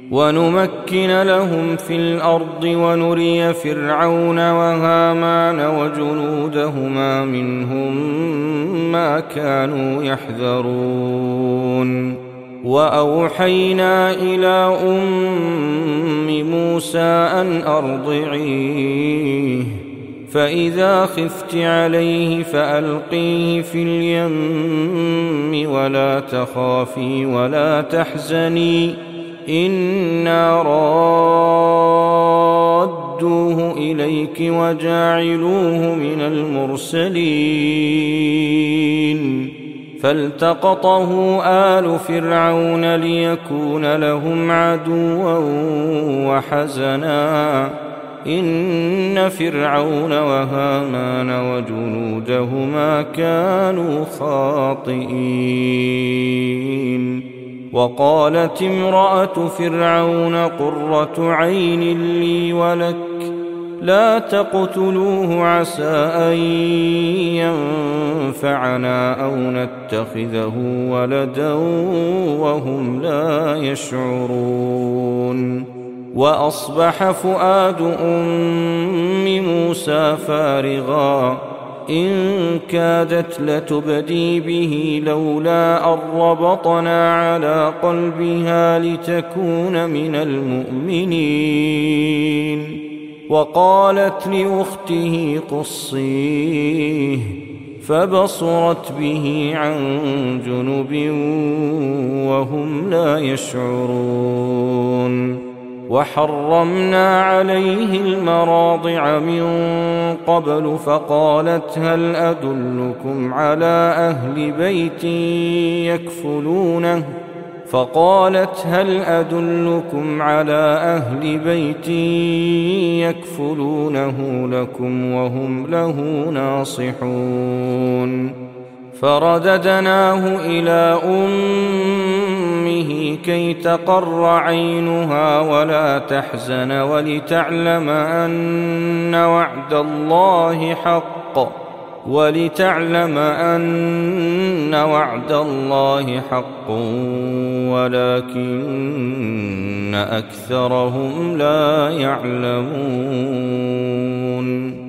ونمكن لهم في الأرض ونري فرعون وهامان وجنودهما منهم ما كانوا يحذرون وأوحينا إلى أم موسى أن أرضعيه فإذا خفت عليه فألقيه في اليم ولا تخافي ولا تحزني إنا رادوه إليك وجاعلوه من المرسلين فالتقطه آل فرعون ليكون لهم عدوا وحزنا إن فرعون وهامان وجنودهما كانوا خاطئين وقالت امرأة فرعون قرة عين لي ولك لا تقتلوه عسى أن ينفعنا أو نتخذه ولدا وهم لا يشعرون وأصبح فؤاد أم موسى فارغا إن كادت لتبدي به لولا أن ربطنا على قلبها لتكون من المؤمنين وقالت لأخته قصيه فبصرت به عن جنب وهم لا يشعرون وحرمنا عليه المراضع من قبل فقالت هل أدلكم على أهل بيت يكفلونه لكم وهم له ناصحون فرددناه إلى أمه كي تقر عينها ولا تحزن ولتعلم أن وعد الله حق ولكن أكثرهم لا يعلمون